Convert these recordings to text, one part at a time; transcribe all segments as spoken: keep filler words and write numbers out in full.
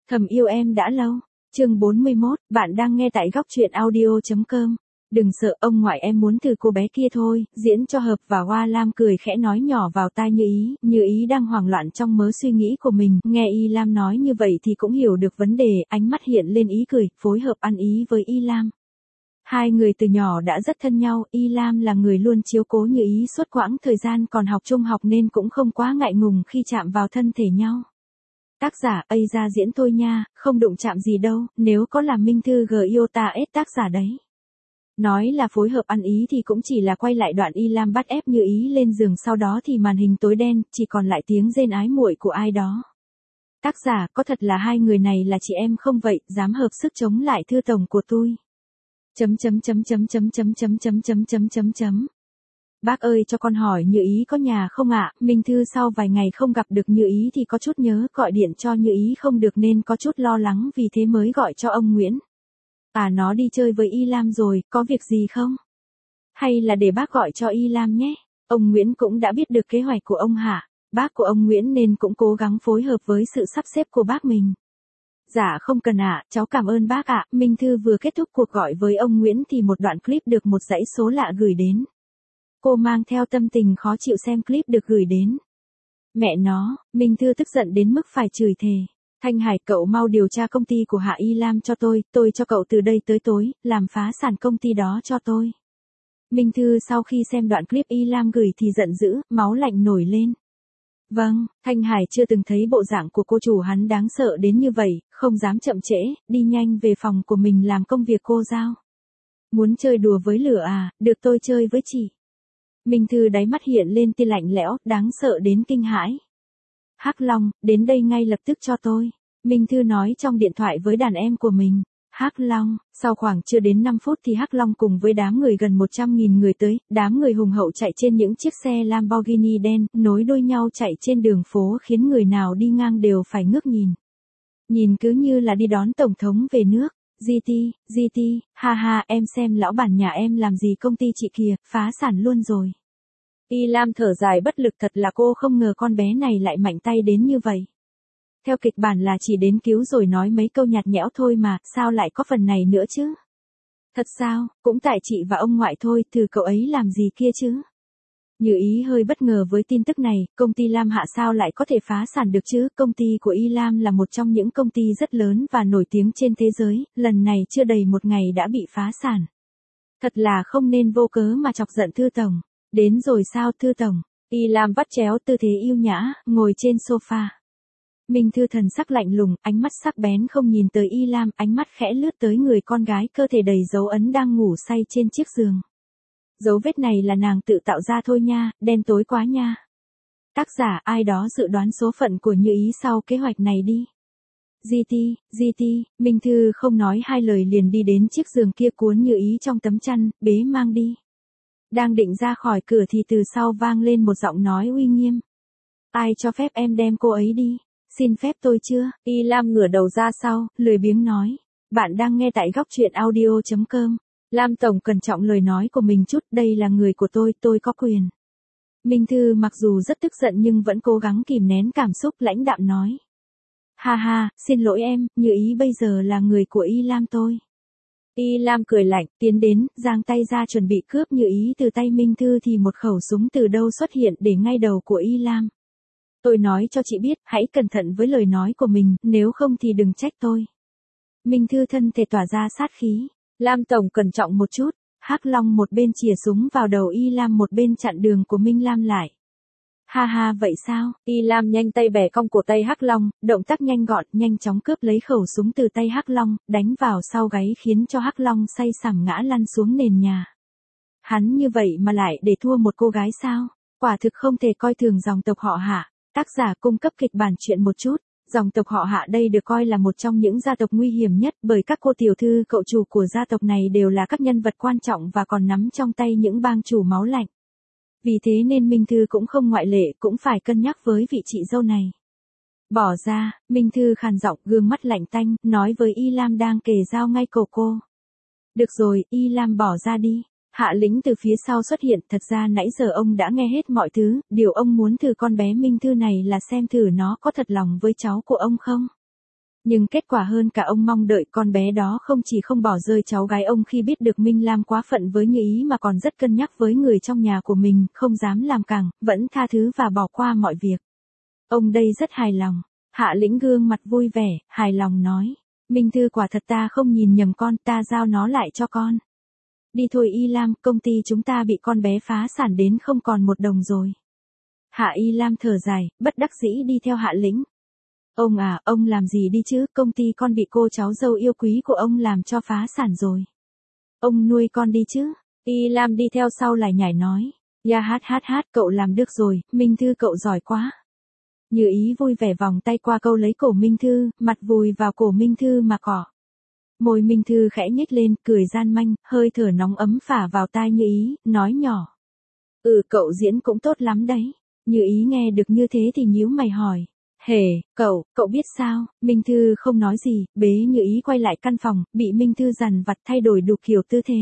Thầm yêu em đã lâu. Chương bốn mươi mốt, bạn đang nghe tại góc truyện audio chấm com. Đừng sợ, ông ngoại em muốn từ cô bé kia thôi, diễn cho hợp. Và Hoa Lam cười khẽ nói nhỏ vào tai Như Ý. Như Ý đang hoảng loạn trong mớ suy nghĩ của mình, nghe Y Lam nói như vậy thì cũng hiểu được vấn đề, ánh mắt hiện lên ý cười, phối hợp ăn ý với Y Lam. Hai người từ nhỏ đã rất thân nhau, Y Lam là người luôn chiếu cố Như Ý suốt quãng thời gian còn học trung học nên cũng không quá ngại ngùng khi chạm vào thân thể nhau. Tác giả ây ra diễn thôi nha, không đụng chạm gì đâu, nếu có làm Minh Thư G yêu ta ết tác giả đấy. Nói là phối hợp ăn ý thì cũng chỉ là quay lại đoạn Y Lam bắt ép Như Ý lên giường, sau đó thì màn hình tối đen, chỉ còn lại tiếng rên ái muội của ai đó. Tác giả có thật là hai người này là chị em không vậy, dám hợp sức chống lại thư tổng của tôi. Chấm chấm chấm chấm chấm chấm chấm chấm chấm chấm chấm chấm. Bác ơi cho con hỏi Như Ý có nhà không ạ? Minh Thư sau vài ngày không gặp được Như Ý thì có chút nhớ, gọi điện cho Như Ý không được nên có chút lo lắng, vì thế mới gọi cho ông Nguyễn. À, nó đi chơi với Y Lam rồi, có việc gì không? Hay là để bác gọi cho Y Lam nhé? Ông Nguyễn cũng đã biết được kế hoạch của ông hả? Bác của ông Nguyễn nên cũng cố gắng phối hợp với sự sắp xếp của bác mình. Dạ không cần ạ, cháu cảm ơn bác ạ. Minh Thư vừa kết thúc cuộc gọi với ông Nguyễn thì một đoạn clip được một dãy số lạ gửi đến. Cô mang theo tâm tình khó chịu xem clip được gửi đến. Mẹ nó, Minh Thư tức giận đến mức phải chửi thề. Thanh Hải, cậu mau điều tra công ty của Hạ Y Lam cho tôi, tôi cho cậu từ đây tới tối, làm phá sản công ty đó cho tôi. Minh Thư sau khi xem đoạn clip Y Lam gửi thì giận dữ, máu lạnh nổi lên. Vâng, Thanh Hải chưa từng thấy bộ dạng của cô chủ hắn đáng sợ đến như vậy, không dám chậm trễ, đi nhanh về phòng của mình làm công việc cô giao. Muốn chơi đùa với lửa à, được tôi chơi với chị. Minh Thư đáy mắt hiện lên tia lạnh lẽo, đáng sợ đến kinh hãi. Hắc Long, đến đây ngay lập tức cho tôi. Minh Thư nói trong điện thoại với đàn em của mình. Hắc Long, sau khoảng chưa đến năm phút thì Hắc Long cùng với đám người gần một trăm nghìn người tới, đám người hùng hậu chạy trên những chiếc xe Lamborghini đen, nối đuôi nhau chạy trên đường phố khiến người nào đi ngang đều phải ngước nhìn. Nhìn cứ như là đi đón Tổng thống về nước. giê tê, giê tê, ha ha, em xem lão bản nhà em làm gì công ty chị kìa, phá sản luôn rồi. Y Lam thở dài bất lực, thật là cô không ngờ con bé này lại mạnh tay đến như vậy. Theo kịch bản là chỉ đến cứu rồi nói mấy câu nhạt nhẽo thôi mà, sao lại có phần này nữa chứ? Thật sao, cũng tại chị và ông ngoại thôi, từ cậu ấy làm gì kia chứ? Như Ý hơi bất ngờ với tin tức này, công ty Lam Hạ sao lại có thể phá sản được chứ? Công ty của Y Lam là một trong những công ty rất lớn và nổi tiếng trên thế giới, lần này chưa đầy một ngày đã bị phá sản. Thật là không nên vô cớ mà chọc giận Thư tổng. Đến rồi sao Thư tổng? Y Lam vắt chéo tư thế yêu nhã, ngồi trên sofa. Minh Thư thần sắc lạnh lùng, ánh mắt sắc bén không nhìn tới Y Lam, ánh mắt khẽ lướt tới người con gái cơ thể đầy dấu ấn đang ngủ say trên chiếc giường. Dấu vết này là nàng tự tạo ra thôi nha, đen tối quá nha. Tác giả ai đó dự đoán số phận của Như Ý sau kế hoạch này đi. giê tê, giê tê, Minh Thư không nói hai lời liền đi đến chiếc giường kia cuốn Như Ý trong tấm chăn, bế mang đi. Đang định ra khỏi cửa thì từ sau vang lên một giọng nói uy nghiêm. Ai cho phép em đem cô ấy đi? Xin phép tôi chưa? Y Lam ngửa đầu ra sau, lười biếng nói. Bạn đang nghe tại góc truyện audio chấm com. Lam tổng cẩn trọng lời nói của mình chút, đây là người của tôi, tôi có quyền. Minh Thư mặc dù rất tức giận nhưng vẫn cố gắng kìm nén cảm xúc, lãnh đạm nói. Ha ha, xin lỗi em, Như Ý bây giờ là người của Y Lam tôi. Y Lam cười lạnh, tiến đến, giang tay ra chuẩn bị cướp Như Ý từ tay Minh Thư thì một khẩu súng từ đâu xuất hiện để ngay đầu của Y Lam. Tôi nói cho chị biết, hãy cẩn thận với lời nói của mình, nếu không thì đừng trách tôi. Minh Thư thân thể tỏa ra sát khí. Lam tổng cẩn trọng một chút. Hắc Long một bên chìa súng vào đầu Y Lam, một bên chặn đường của Minh Lam lại. Ha ha, vậy sao? Y Lam nhanh tay bẻ cong cổ tay Hắc Long, động tác nhanh gọn, nhanh chóng cướp lấy khẩu súng từ tay Hắc Long, đánh vào sau gáy khiến cho Hắc Long say sẩm ngã lăn xuống nền nhà. Hắn như vậy mà lại để thua một cô gái sao? Quả thực không thể coi thường dòng tộc họ Hạ. Tác giả cung cấp kịch bản chuyện một chút. Dòng tộc họ Hạ đây được coi là một trong những gia tộc nguy hiểm nhất, bởi các cô tiểu thư cậu chủ của gia tộc này đều là các nhân vật quan trọng và còn nắm trong tay những bang chủ máu lạnh. Vì thế nên Minh Thư cũng không ngoại lệ, cũng phải cân nhắc với vị chị dâu này. Bỏ ra, Minh Thư khàn giọng, gương mắt lạnh tanh, nói với Y Lam đang kề dao ngay cổ cô. Được rồi, Y Lam bỏ ra đi. Hạ Lĩnh từ phía sau xuất hiện, thật ra nãy giờ ông đã nghe hết mọi thứ, điều ông muốn thử con bé Minh Thư này là xem thử nó có thật lòng với cháu của ông không. Nhưng kết quả hơn cả ông mong đợi, con bé đó không chỉ không bỏ rơi cháu gái ông khi biết được Minh Lam quá phận với Như Ý mà còn rất cân nhắc với người trong nhà của mình, không dám làm cẳng, vẫn tha thứ và bỏ qua mọi việc. Ông đây rất hài lòng. Hạ Lĩnh gương mặt vui vẻ, hài lòng nói. Minh Thư quả thật ta không nhìn nhầm con, ta giao nó lại cho con. Đi thôi Y Lam, công ty chúng ta bị con bé phá sản đến không còn một đồng rồi. Hạ Y Lam thở dài, bất đắc dĩ đi theo Hạ Lĩnh. Ông à, ông làm gì đi chứ, công ty con bị cô cháu dâu yêu quý của ông làm cho phá sản rồi. Ông nuôi con đi chứ. Y Lam đi theo sau lại nhảy nói. Ya hát hát hát, cậu làm được rồi, Minh Thư cậu giỏi quá. Như Ý vui vẻ vòng tay qua câu lấy cổ Minh Thư, mặt vùi vào cổ Minh Thư mà cỏ. Môi Minh Thư khẽ nhếch lên, cười gian manh, hơi thở nóng ấm phả vào tai Như Ý, nói nhỏ. Ừ, cậu diễn cũng tốt lắm đấy. Như Ý nghe được như thế thì nhíu mày hỏi. Hề, cậu, cậu biết sao? Minh Thư không nói gì, bế Như Ý quay lại căn phòng, bị Minh Thư dằn vặt thay đổi đủ kiểu tư thế.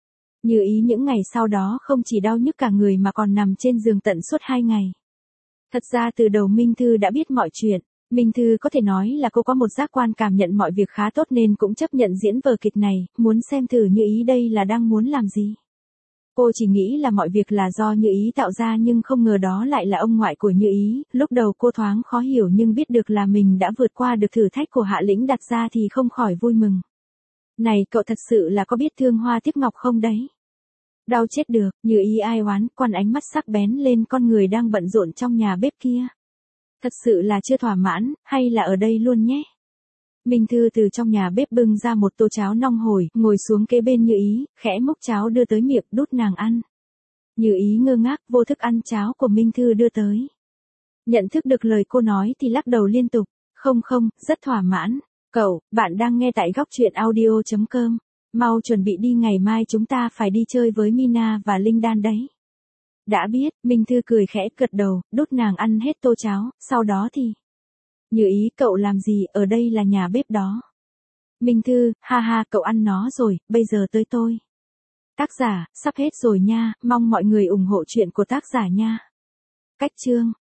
Như Ý những ngày sau đó không chỉ đau nhức cả người mà còn nằm trên giường tận suốt hai ngày. Thật ra từ đầu Minh Thư đã biết mọi chuyện. Minh Thư có thể nói là cô có một giác quan cảm nhận mọi việc khá tốt nên cũng chấp nhận diễn vở kịch này, muốn xem thử Như Ý đây là đang muốn làm gì. Cô chỉ nghĩ là mọi việc là do Như Ý tạo ra nhưng không ngờ đó lại là ông ngoại của Như Ý, lúc đầu cô thoáng khó hiểu nhưng biết được là mình đã vượt qua được thử thách của Hạ Lĩnh đặt ra thì không khỏi vui mừng. Này cậu thật sự là có biết thương hoa tiếc ngọc không đấy? Đau chết được, Như Ý ai oán, quằn ánh mắt sắc bén lên con người đang bận rộn trong nhà bếp kia. Thật sự là chưa thỏa mãn, hay là ở đây luôn nhé? Minh Thư từ trong nhà bếp bưng ra một tô cháo nong hổi, ngồi xuống kế bên Như Ý, khẽ múc cháo đưa tới miệng, đút nàng ăn. Như Ý ngơ ngác, vô thức ăn cháo của Minh Thư đưa tới. Nhận thức được lời cô nói thì lắc đầu liên tục. Không không, rất thỏa mãn. Cậu, bạn đang nghe tại góc truyện audio chấm com. Mau chuẩn bị đi, ngày mai chúng ta phải đi chơi với Mina và Linh Đan đấy. Đã biết, Minh Thư cười khẽ gật đầu, đút nàng ăn hết tô cháo, sau đó thì... Như Ý cậu làm gì, ở đây là nhà bếp đó. Minh Thư, ha ha cậu ăn nó rồi, bây giờ tới tôi. Tác giả, sắp hết rồi nha, mong mọi người ủng hộ chuyện của tác giả nha. Cách chương